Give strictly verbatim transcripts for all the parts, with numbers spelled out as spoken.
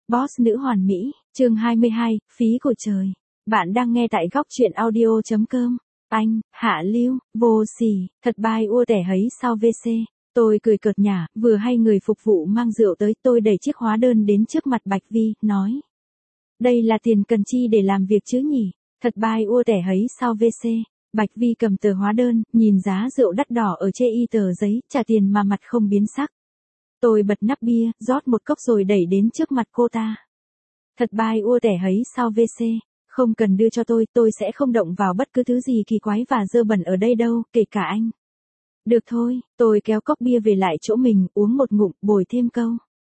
Boss nữ hoàn mỹ, chương hai mươi hai, phí của trời. Bạn đang nghe tại góc truyện audio.com. Anh, hạ lưu, vô sỉ, thật bai ua tẻ hấy sao vê xê. Tôi cười cợt nhả, vừa hay người phục vụ mang rượu tới, tôi đẩy chiếc hóa đơn đến trước mặt Bạch Vi, nói. Đây là tiền cần chi để làm việc chứ nhỉ? Thật bai ua tẻ hấy sao vê xê. Bạch Vi cầm tờ hóa đơn, nhìn giá rượu đắt đỏ ở chê y tờ giấy, trả tiền mà mặt không biến sắc. Tôi bật nắp bia, rót một cốc rồi đẩy đến trước mặt cô ta. Thật bai ua tẻ hấy sao vê xê, không cần đưa cho tôi, tôi sẽ không động vào bất cứ thứ gì kỳ quái và dơ bẩn ở đây đâu, kể cả anh. Được thôi, tôi kéo cốc bia về lại chỗ mình, uống một ngụm, bồi thêm câu.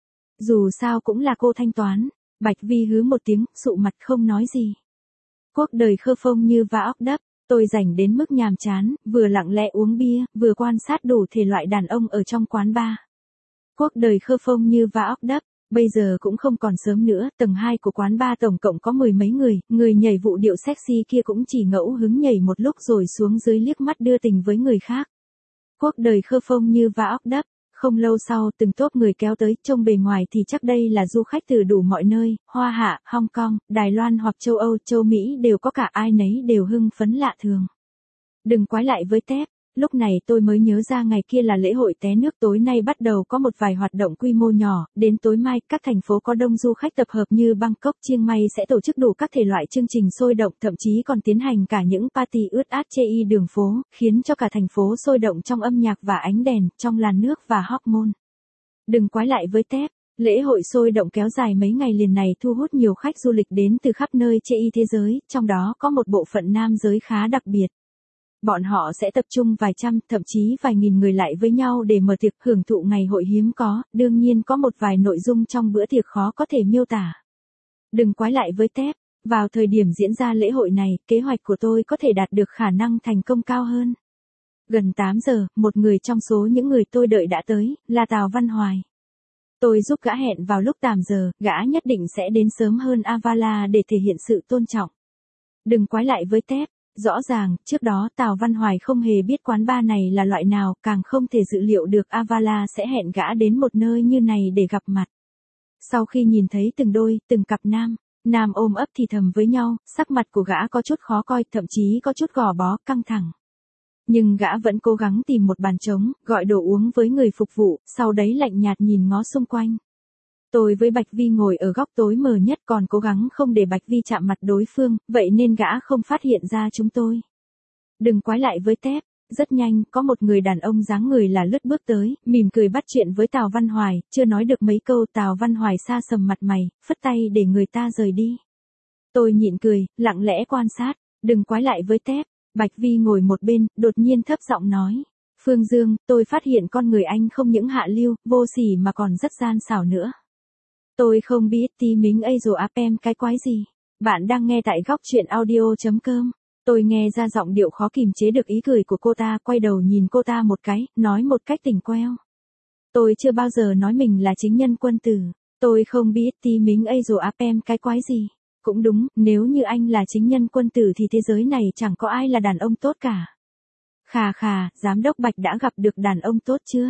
Dù sao cũng là cô thanh toán. Bạch Vi hứ một tiếng, sụ mặt không nói gì. Cuộc đời khơ phông như vã óc đắp, tôi rảnh đến mức nhàm chán, vừa lặng lẽ uống bia, vừa quan sát đủ thể loại đàn ông ở trong quán bar. Cuộc đời khơ phông như vã óc đắp, bây giờ cũng không còn sớm nữa, tầng hai của quán bar tổng cộng có mười mấy người, người nhảy vụ điệu sexy kia cũng chỉ ngẫu hứng nhảy một lúc rồi xuống dưới liếc mắt đưa tình với người khác. Cuộc đời khơ phông như vã óc đắp, không lâu sau từng tốp người kéo tới, trông bề ngoài thì chắc đây là du khách từ đủ mọi nơi, Hoa Hạ, Hong Kong, Đài Loan hoặc châu Âu, châu Mỹ đều có cả, ai nấy đều hưng phấn lạ thường. Đừng quái lại với tép. Lúc này tôi mới nhớ ra ngày kia là lễ hội té nước, tối nay bắt đầu có một vài hoạt động quy mô nhỏ, đến tối mai các thành phố có đông du khách tập hợp như Bangkok, Chiang Mai sẽ tổ chức đủ các thể loại chương trình sôi động, thậm chí còn tiến hành cả những party ướt át chê y đường phố, khiến cho cả thành phố sôi động trong âm nhạc và ánh đèn, trong làn nước và hormone. Đừng quái lại với tép. Lễ hội sôi động kéo dài mấy ngày liền này thu hút nhiều khách du lịch đến từ khắp nơi chê y thế giới, trong đó có một bộ phận nam giới khá đặc biệt. Bọn họ sẽ tập trung vài trăm, thậm chí vài nghìn người lại với nhau để mở tiệc hưởng thụ ngày hội hiếm có, đương nhiên có một vài nội dung trong bữa tiệc khó có thể miêu tả. Đừng quái lại với tép, vào thời điểm diễn ra lễ hội này, kế hoạch của tôi có thể đạt được khả năng thành công cao hơn. Gần tám giờ, một người trong số những người tôi đợi đã tới, là Tào Văn Hoài. Tôi giúp gã hẹn vào lúc tám giờ, gã nhất định sẽ đến sớm hơn Avala để thể hiện sự tôn trọng. Đừng quái lại với tép. Rõ ràng, trước đó Tào Văn Hoài không hề biết quán bar này là loại nào, càng không thể dự liệu được Avala sẽ hẹn gã đến một nơi như này để gặp mặt. Sau khi nhìn thấy từng đôi, từng cặp nam, nam ôm ấp thì thầm với nhau, sắc mặt của gã có chút khó coi, thậm chí có chút gò bó, căng thẳng. Nhưng gã vẫn cố gắng tìm một bàn trống, gọi đồ uống với người phục vụ, sau đấy lạnh nhạt nhìn ngó xung quanh. Tôi với Bạch Vi ngồi ở góc tối mờ nhất, còn cố gắng không để Bạch Vi chạm mặt đối phương, vậy nên gã không phát hiện ra chúng tôi. Đừng quái lại với tép. Rất nhanh, có một người đàn ông dáng người là lướt bước tới, mỉm cười bắt chuyện với Tào Văn Hoài, chưa nói được mấy câu Tào Văn Hoài sa sầm mặt mày, phất tay để người ta rời đi. Tôi nhịn cười, lặng lẽ quan sát. Đừng quái lại với tép. Bạch Vi ngồi một bên, đột nhiên thấp giọng nói. Phương Dương, tôi phát hiện con người anh không những hạ lưu, vô sỉ mà còn rất gian xảo nữa. Tôi không biết tí mính ấy rồi áp em cái quái gì. Bạn đang nghe tại góc truyện audio.com. Tôi nghe ra giọng điệu khó kìm chế được ý cười của cô ta, quay đầu nhìn cô ta một cái, nói một cách tỉnh queo. Tôi chưa bao giờ nói mình là chính nhân quân tử. Tôi không biết tí mính ấy rồi áp em cái quái gì. Cũng đúng, nếu như anh là chính nhân quân tử thì thế giới này chẳng có ai là đàn ông tốt cả. Khà khà, giám đốc Bạch đã gặp được đàn ông tốt chưa?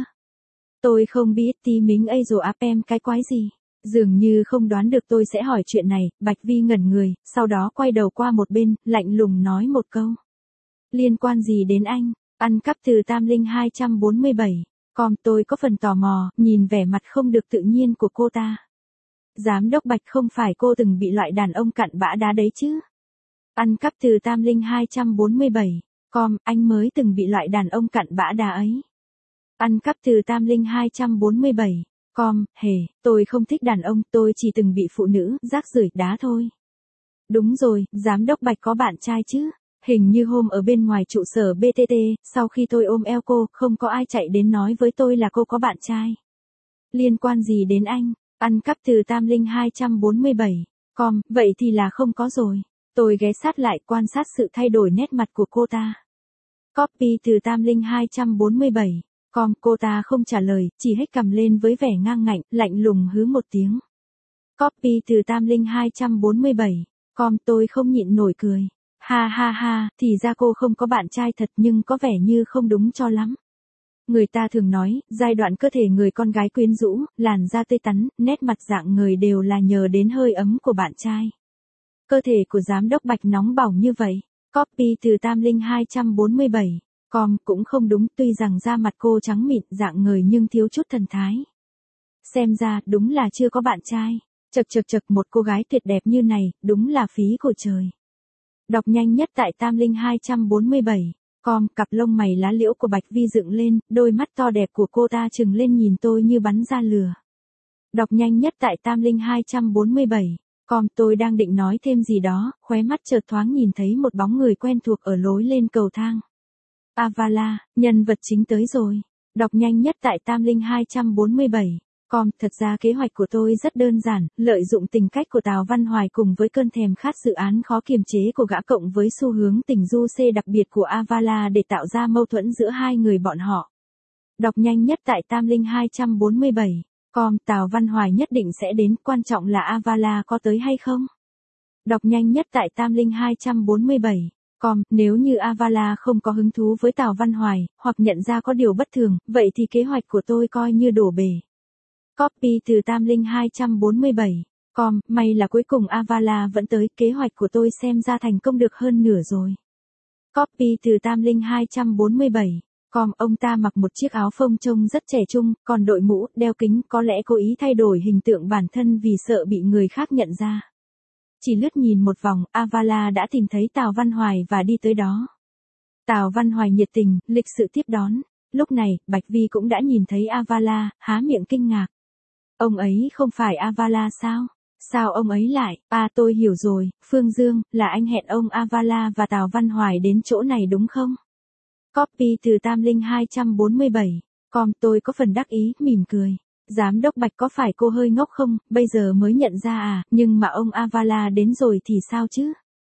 Tôi không biết tí mính ấy rồi áp em cái quái gì. Dường như không đoán được tôi sẽ hỏi chuyện này, Bạch Vi ngẩn người, sau đó quay đầu qua một bên, lạnh lùng nói một câu. Liên quan gì đến anh? Ăn cắp từ Tam Linh hai trăm bốn mươi bảy. Còn tôi có phần tò mò, nhìn vẻ mặt không được tự nhiên của cô ta. Giám đốc Bạch, không phải cô từng bị loại đàn ông cặn bã đá đấy chứ? Ăn cắp từ Tam Linh hai trăm bốn mươi bảy. Com, anh mới từng bị loại đàn ông cặn bã đá ấy. Ăn cắp từ Tam Linh hai trăm bốn mươi bảy. Com, hề, tôi không thích đàn ông, tôi chỉ từng bị phụ nữ, rác rưởi đá thôi. Đúng rồi, giám đốc Bạch có bạn trai chứ? Hình như hôm ở bên ngoài trụ sở bê tê tê, sau khi tôi ôm eo cô, không có ai chạy đến nói với tôi là cô có bạn trai. Liên quan gì đến anh? Ăn cắp từ Tam Linh hai trăm bốn mươi bảy. Com, vậy thì là không có rồi. Tôi ghé sát lại quan sát sự thay đổi nét mặt của cô ta. Copy từ Tam Linh hai trăm bốn mươi bảy. Com, cô ta không trả lời, chỉ hếch cằm lên với vẻ ngang ngạnh, lạnh lùng hứ một tiếng. Copy từ Tam Linh hai trăm bốn mươi bảy. Com, tôi không nhịn nổi cười. Ha ha ha, thì ra cô không có bạn trai thật nhưng có vẻ như không đúng cho lắm. Người ta thường nói, giai đoạn cơ thể người con gái quyến rũ, làn da tươi tắn, nét mặt dạng người đều là nhờ đến hơi ấm của bạn trai. Cơ thể của giám đốc Bạch nóng bỏng như vậy. Copy từ Tam Linh hai bốn bảy. Com cũng không đúng, tuy rằng da mặt cô trắng mịn dạng người nhưng thiếu chút thần thái. Xem ra, đúng là chưa có bạn trai. Chật chật chật, một cô gái tuyệt đẹp như này, đúng là phí của trời. Đọc nhanh nhất tại Tam Linh hai bốn bảy. Com, cặp lông mày lá liễu của Bạch Vi dựng lên, đôi mắt to đẹp của cô ta trừng lên nhìn tôi như bắn ra lửa. Đọc nhanh nhất tại Tam Linh hai bốn bảy. Com, tôi đang định nói thêm gì đó, khóe mắt chợt thoáng nhìn thấy một bóng người quen thuộc ở lối lên cầu thang. Avala, nhân vật chính tới rồi. Đọc nhanh nhất tại Tam Linh hai bốn bảy. Com, thật ra kế hoạch của tôi rất đơn giản, lợi dụng tình cách của Tào Văn Hoài cùng với cơn thèm khát dự án khó kiềm chế của gã cộng với xu hướng tình du C đặc biệt của Avala để tạo ra mâu thuẫn giữa hai người bọn họ. Đọc nhanh nhất tại Tam Linh hai bốn bảy. Com, Tào Văn Hoài nhất định sẽ đến, quan trọng là Avala có tới hay không? Đọc nhanh nhất tại Tam Linh hai bốn bảy. Com, nếu như Avala không có hứng thú với Tào Văn Hoài, hoặc nhận ra có điều bất thường, vậy thì kế hoạch của tôi coi như đổ bể. Copy từ Tam Linh hai bốn bảy. Com, may là cuối cùng Avala vẫn tới, kế hoạch của tôi xem ra thành công được hơn nửa rồi. Copy từ Tam Linh hai bốn bảy. Com, ông ta mặc một chiếc áo phông trông rất trẻ trung, còn đội mũ, đeo kính, có lẽ cố ý thay đổi hình tượng bản thân vì sợ bị người khác nhận ra. Chỉ lướt nhìn một vòng, Avala đã tìm thấy Tào Văn Hoài và đi tới đó. Tào Văn Hoài nhiệt tình, lịch sự tiếp đón. Lúc này, Bạch Vi cũng đã nhìn thấy Avala, há miệng kinh ngạc. Ông ấy không phải Avala sao? Sao ông ấy lại? À, tôi hiểu rồi, Phương Dương, là anh hẹn ông Avala và Tào Văn Hoài đến chỗ này đúng không? Copy từ Tam Linh hai bốn bảy. Com, tôi có phần đắc ý, mỉm cười. Giám đốc Bạch có phải cô hơi ngốc không, bây giờ mới nhận ra à, nhưng mà ông Avala đến rồi thì sao chứ?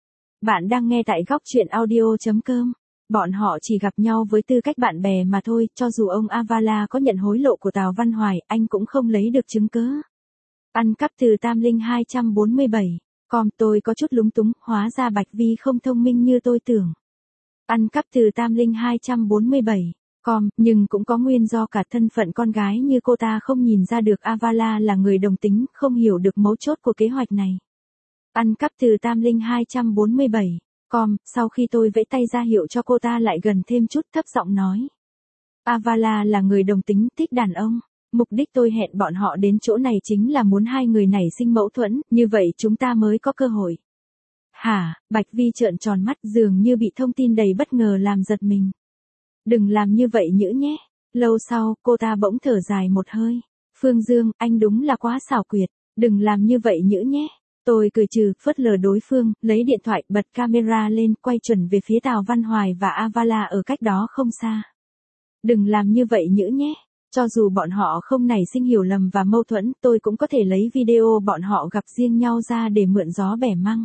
Bạn đang nghe tại góc truyện audio.com. Bọn họ chỉ gặp nhau với tư cách bạn bè mà thôi, cho dù ông Avala có nhận hối lộ của Tào Văn Hoài, anh cũng không lấy được chứng cớ. Ăn cắp từ Tam Linh hai bốn bảy. Com, tôi có chút lúng túng, hóa ra Bạch Vi không thông minh như tôi tưởng. Ăn cắp từ Tam Linh hai bốn bảy. Com, nhưng cũng có nguyên do cả thân phận con gái như cô ta không nhìn ra được Avala là người đồng tính, không hiểu được mấu chốt của kế hoạch này. Ăn cắp từ Tam Linh hai bốn bảy. Com, sau khi tôi vẫy tay ra hiệu cho cô ta lại gần thêm chút, thấp giọng nói. Avala là người đồng tính, thích đàn ông. Mục đích tôi hẹn bọn họ đến chỗ này chính là muốn hai người nảy sinh mâu thuẫn, như vậy chúng ta mới có cơ hội. Hả? Bạch Vi trợn tròn mắt, dường như bị thông tin đầy bất ngờ làm giật mình. Đừng làm như vậy nhỡ nhé. Lâu sau, cô ta bỗng thở dài một hơi. Phương Dương, anh đúng là quá xảo quyệt. Đừng làm như vậy nhỡ nhé. Tôi cười trừ, phớt lờ đối phương, lấy điện thoại, bật camera lên, quay chuẩn về phía Tào Văn Hoài và Avala ở cách đó không xa. Đừng làm như vậy nhỡ nhé. Cho dù bọn họ không nảy sinh hiểu lầm và mâu thuẫn, tôi cũng có thể lấy video bọn họ gặp riêng nhau ra để mượn gió bẻ măng.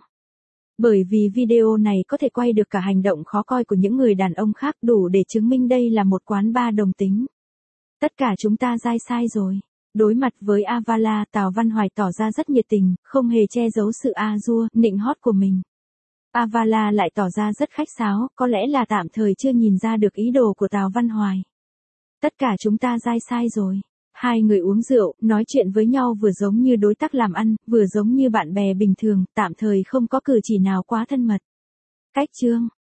Bởi vì video này có thể quay được cả hành động khó coi của những người đàn ông khác, đủ để chứng minh đây là một quán bar đồng tính. Tất cả chúng ta dai sai rồi. Đối mặt với Avala, Tào Văn Hoài tỏ ra rất nhiệt tình, không hề che giấu sự a dua, nịnh hót của mình. Avala lại tỏ ra rất khách sáo, có lẽ là tạm thời chưa nhìn ra được ý đồ của Tào Văn Hoài. Tất cả chúng ta dai sai rồi. Hai người uống rượu, nói chuyện với nhau vừa giống như đối tác làm ăn, vừa giống như bạn bè bình thường, tạm thời không có cử chỉ nào quá thân mật. Cách chương